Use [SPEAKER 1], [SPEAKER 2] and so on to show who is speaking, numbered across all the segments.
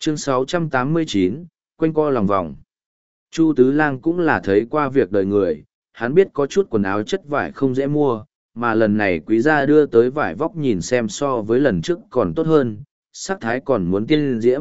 [SPEAKER 1] Chương 689, quanh co lòng vòng. Chu Tứ Lang cũng là thấy qua việc đời người, hắn biết có chút quần áo chất vải không dễ mua, mà lần này quý gia đưa tới vải vóc nhìn xem so với lần trước còn tốt hơn, sắc thái còn muốn tiên diễm.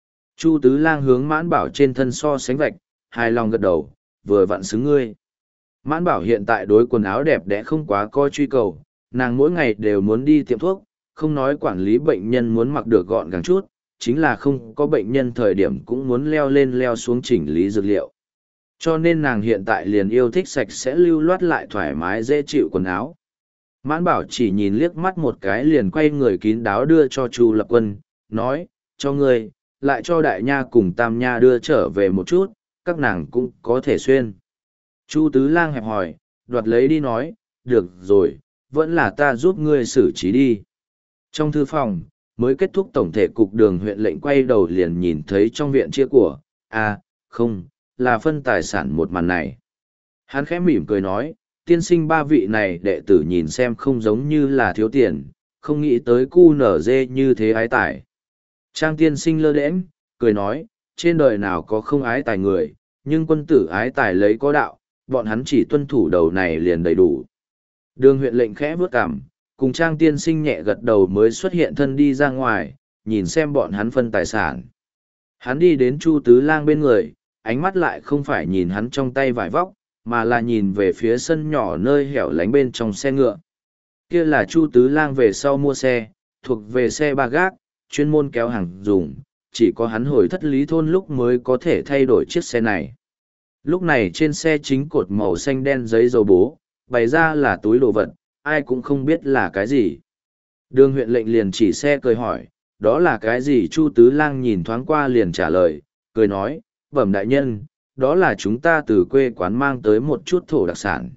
[SPEAKER 1] Chu Tứ Lang hướng Mãn Bảo trên thân so sánh vạch, hài lòng gật đầu, vừa vặn xứng ngươi. Mãn Bảo hiện tại đối quần áo đẹp đẽ không quá coi truy cầu, nàng mỗi ngày đều muốn đi tiệm thuốc, không nói quản lý bệnh nhân muốn mặc được gọn gàng chút, chính là không có bệnh nhân thời điểm cũng muốn leo lên leo xuống chỉnh lý dược liệu. Cho nên nàng hiện tại liền yêu thích sạch sẽ lưu loát lại thoải mái dễ chịu quần áo. Mãn Bảo chỉ nhìn liếc mắt một cái liền quay người kín đáo đưa cho Chu Lập Quân, nói, cho ngươi, lại cho Đại Nha cùng Tam Nha đưa trở về một chút, các nàng cũng có thể xuyên. Chu Tứ Lang hẹp hỏi, đoạt lấy đi nói, được rồi, vẫn là ta giúp ngươi xử trí đi. Trong thư phòng, mới kết thúc tổng thể cục Đường huyện lệnh quay đầu liền nhìn thấy trong viện chia của, không, là phân tài sản một màn này. Hắn khẽ mỉm cười nói, tiên sinh ba vị này đệ tử nhìn xem không giống như là thiếu tiền, không nghĩ tới cu nở dê như thế ái tài. Trang tiên sinh lơ đễnh, cười nói, trên đời nào có không ái tài người, nhưng quân tử ái tài lấy có đạo, bọn hắn chỉ tuân thủ đầu này liền đầy đủ. Đường huyện lệnh khẽ vướt cằm, cùng Trang tiên sinh nhẹ gật đầu mới xuất hiện thân đi ra ngoài, nhìn xem bọn hắn phân tài sản. Hắn đi đến Chu Tứ Lang bên người, ánh mắt lại không phải nhìn hắn trong tay vải vóc, mà là nhìn về phía sân nhỏ nơi hẻo lánh bên trong xe ngựa. Kia là Chu Tứ Lang về sau mua xe, thuộc về xe ba gác, chuyên môn kéo hàng dùng, chỉ có hắn hồi thất lý thôn lúc mới có thể thay đổi chiếc xe này. Lúc này trên xe chính cột màu xanh đen giấy dầu bố, bày ra là túi đồ vật, ai cũng không biết là cái gì. Đường huyện lệnh liền chỉ xe cười hỏi, đó là cái gì? Chu Tứ Lang nhìn thoáng qua liền trả lời, cười nói, bẩm đại nhân, đó là chúng ta từ quê quán mang tới một chút thổ đặc sản.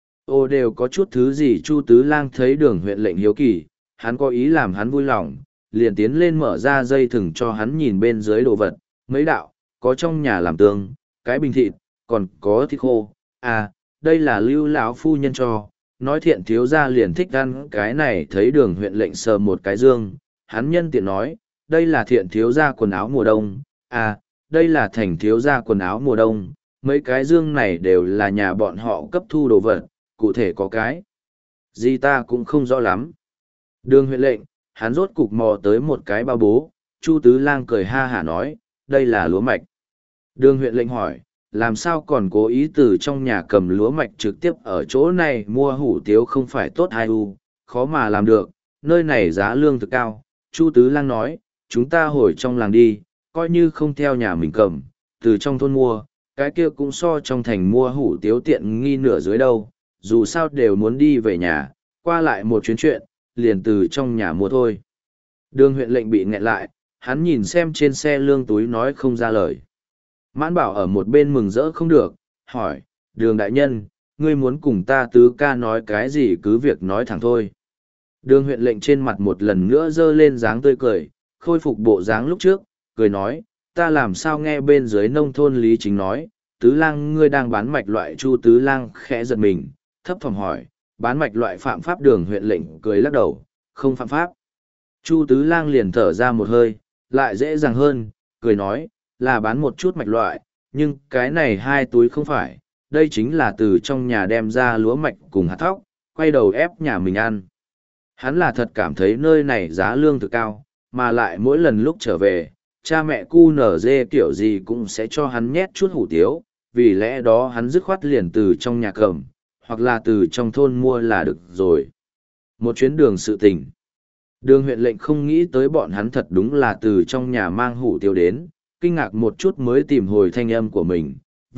[SPEAKER 1] Ô đều có chút thứ gì? Chu Tứ Lang thấy đường huyện lệnh hiếu kỳ, hắn có ý làm hắn vui lòng, liền tiến lên mở ra dây thừng cho hắn nhìn bên dưới đồ vật, mấy đạo, có trong nhà làm tương, cái bình thịt, còn có thịt khô, đây là Lưu lão phu nhân cho, nói thiện thiếu gia liền thích ăn cái này. Thấy đường huyện lệnh sờ một cái dương, hắn nhân tiện nói, đây là thiện thiếu gia quần áo mùa đông, đây là thành thiếu gia quần áo mùa đông, mấy cái dương này đều là nhà bọn họ cấp thu đồ vật, cụ thể có cái gì ta cũng không rõ lắm. Đường huyện lệnh, hắn rốt cục mò tới một cái bao bố, Chu Tứ Lang cười ha hả nói, đây là lúa mạch. Đường huyện lệnh hỏi, làm sao còn cố ý từ trong nhà cầm lúa mạch trực tiếp ở chỗ này mua hủ tiếu không phải tốt hay khó mà làm được, nơi này giá lương thực cao. Chu Tứ Lang nói, chúng ta hồi trong làng đi, coi như không theo nhà mình cầm, từ trong thôn mua, cái kia cũng so trong thành mua hủ tiếu tiện nghi nửa dưới đâu, dù sao đều muốn đi về nhà, qua lại một chuyến chuyện, liền từ trong nhà mua thôi. Đường huyện lệnh bị nghẹn lại, hắn nhìn xem trên xe lương túi nói không ra lời. Mãn Bảo ở một bên mừng rỡ không được, hỏi, đường đại nhân, ngươi muốn cùng ta Tứ ca nói cái gì cứ việc nói thẳng thôi. Đường huyện lệnh trên mặt một lần nữa dơ lên dáng tươi cười, khôi phục bộ dáng lúc trước, cười nói, ta làm sao nghe bên dưới nông thôn Lý Chính nói, Tứ Lang ngươi đang bán mạch loại. Chu Tứ Lang khẽ giật mình, thấp thỏm hỏi, bán mạch loại phạm pháp? Đường huyện lệnh cười lắc đầu, không phạm pháp. Chu Tứ Lang liền thở ra một hơi, lại dễ dàng hơn, cười nói, là bán một chút mạch loại, nhưng cái này 2 túi không phải, đây chính là từ trong nhà đem ra lúa mạch cùng hạt thóc, quay đầu ép nhà mình ăn. Hắn là thật cảm thấy nơi này giá lương thực cao, mà lại mỗi lần lúc trở về, cha mẹ cu nở dê kiểu gì cũng sẽ cho hắn nhét chút hủ tiếu, vì lẽ đó hắn dứt khoát liền từ trong nhà cầm, hoặc là từ trong thôn mua là được rồi. Một chuyến đường sự tình. Đường huyện lệnh không nghĩ tới bọn hắn thật đúng là từ trong nhà mang hủ tiếu đến, kinh ngạc một chút mới tìm hồi thanh âm của mình.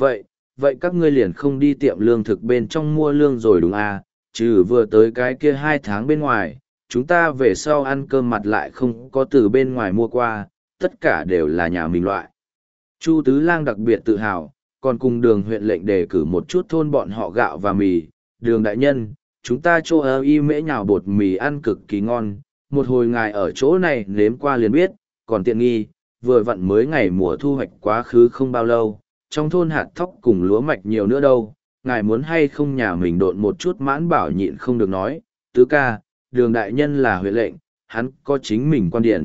[SPEAKER 1] Vậy các ngươi liền không đi tiệm lương thực bên trong mua lương rồi đúng trừ vừa tới cái kia 2 tháng bên ngoài, chúng ta về sau ăn cơm mặt lại không có từ bên ngoài mua qua, tất cả đều là nhà mình loại. Chu Tứ Lang đặc biệt tự hào, còn cùng đường huyện lệnh đề cử một chút thôn bọn họ gạo và mì. Đường đại nhân, chúng ta chỗ ở y mễ nhào bột mì ăn cực kỳ ngon, một hồi ngài ở chỗ này nếm qua liền biết, còn tiện nghi, vừa vặn mới ngày mùa thu hoạch quá khứ không bao lâu, trong thôn hạt thóc cùng lúa mạch nhiều nữa đâu, ngài muốn hay không nhà mình độn một chút. Mãn Bảo nhịn không được nói, Tứ ca, đường đại nhân là huyện lệnh, hắn có chính mình quan điểm,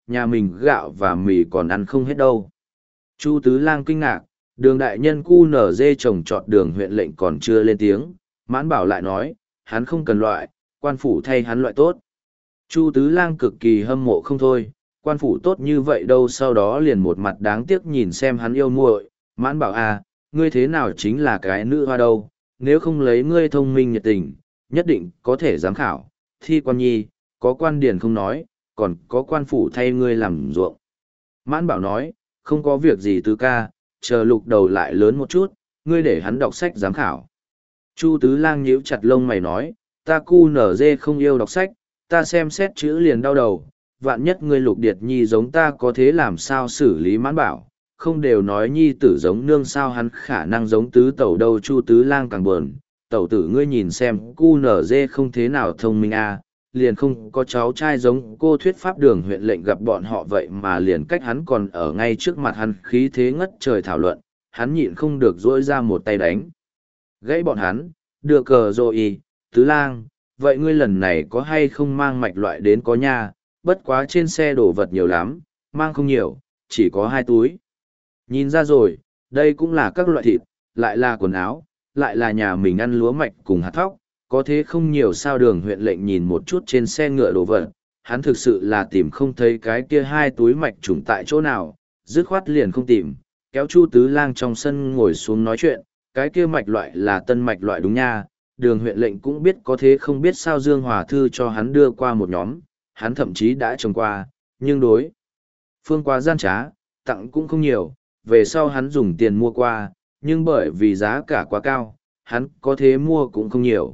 [SPEAKER 1] nhà mình gạo và mì còn ăn không hết đâu. Chu Tứ Lang kinh ngạc, đường đại nhân cu nở dê trồng trọt đường huyện lệnh còn chưa lên tiếng, Mãn Bảo lại nói, hắn không cần loại, quan phủ thay hắn loại tốt. Chu Tứ Lang cực kỳ hâm mộ không thôi, quan phủ tốt như vậy đâu, sau đó liền một mặt đáng tiếc nhìn xem hắn yêu muội. Mãn Bảo à, ngươi thế nào chính là cái nữ hoa đâu, nếu không lấy ngươi thông minh nhiệt tình, nhất định có thể giám khảo, thi quan nhi, có quan điển không nói, còn có quan phủ thay ngươi làm ruộng. Mãn Bảo nói, không có việc gì Tứ ca, chờ lục đầu lại lớn một chút, ngươi để hắn đọc sách giám khảo. Chu Tứ Lang nhíu chặt lông mày nói, ta cu nở dê không yêu đọc sách, ta xem xét chữ liền đau đầu, vạn nhất ngươi Lục Điệt Nhi giống ta có thế làm sao xử lý. Mãn Bảo, không đều nói nhi tử giống nương sao hắn khả năng giống tứ tẩu đâu. Chu Tứ Lang càng buồn, tẩu tử ngươi nhìn xem cu nở dê không thế nào thông minh à, liền không có cháu trai giống cô thuyết pháp đường huyện lệnh gặp bọn họ vậy mà liền cách hắn còn ở ngay trước mặt hắn khí thế ngất trời thảo luận, hắn nhịn không được dỗi ra một tay đánh. Gãy bọn hắn, đưa cờ rồi. Tứ Lang, vậy ngươi lần này có hay không mang mạch loại đến? Có nha, bất quá trên xe đổ vật nhiều lắm, mang không nhiều, chỉ có 2 túi. Nhìn ra rồi, đây cũng là các loại thịt, lại là quần áo, lại là nhà mình ăn lúa mạch cùng hạt thóc, có thế không nhiều sao? Đường huyện lệnh nhìn một chút trên xe ngựa đồ vật, hắn thực sự là tìm không thấy cái kia 2 túi mạch trùng tại chỗ nào, dứt khoát liền không tìm, kéo Chu Tứ Lang trong sân ngồi xuống nói chuyện, cái kia mạch loại là tân mạch loại đúng nha. Đường huyện lệnh cũng biết, có thế không biết sao Dương Hòa Thư cho hắn đưa qua một nhóm, hắn thậm chí đã trồng qua, nhưng đối phương quá gian trá, tặng cũng không nhiều, về sau hắn dùng tiền mua qua, nhưng bởi vì giá cả quá cao, hắn có thế mua cũng không nhiều.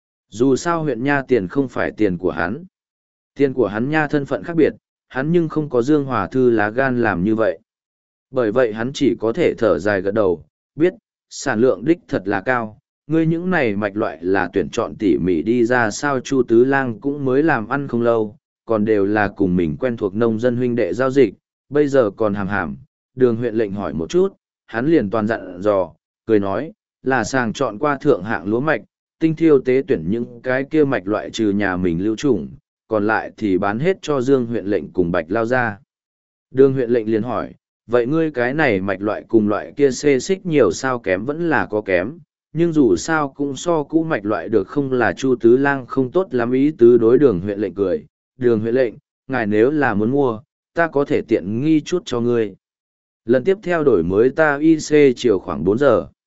[SPEAKER 1] Dù sao huyện nha tiền không phải tiền của hắn. Tiền của hắn nha thân phận khác biệt, hắn nhưng không có Dương Hòa Thư lá gan làm như vậy. Bởi vậy hắn chỉ có thể thở dài gật đầu, biết, sản lượng đích thật là cao. Ngươi những này mạch loại là tuyển chọn tỉ mỉ đi ra sao? Chu Tứ Lang cũng mới làm ăn không lâu, còn đều là cùng mình quen thuộc nông dân huynh đệ giao dịch, bây giờ còn hàm hàm. Đường huyện lệnh hỏi một chút, hắn liền toàn dặn dò, cười nói, là sàng chọn qua thượng hạng lúa mạch, tinh thiêu tế tuyển những cái kia mạch loại trừ nhà mình lưu trùng, còn lại thì bán hết cho Dương huyện lệnh cùng Bạch Lao ra. Đường huyện lệnh liền hỏi, vậy ngươi cái này mạch loại cùng loại kia xê xích nhiều sao? Kém vẫn là có kém, nhưng dù sao cũng so cũ mạch loại được không? Là Chu Tứ Lang không tốt lắm ý tứ đối đường huyện lệnh cười. Đường huyện lệnh, ngài nếu là muốn mua, ta có thể tiện nghi chút cho ngươi. Lần tiếp theo đổi mới ta IC chiều khoảng 4 giờ.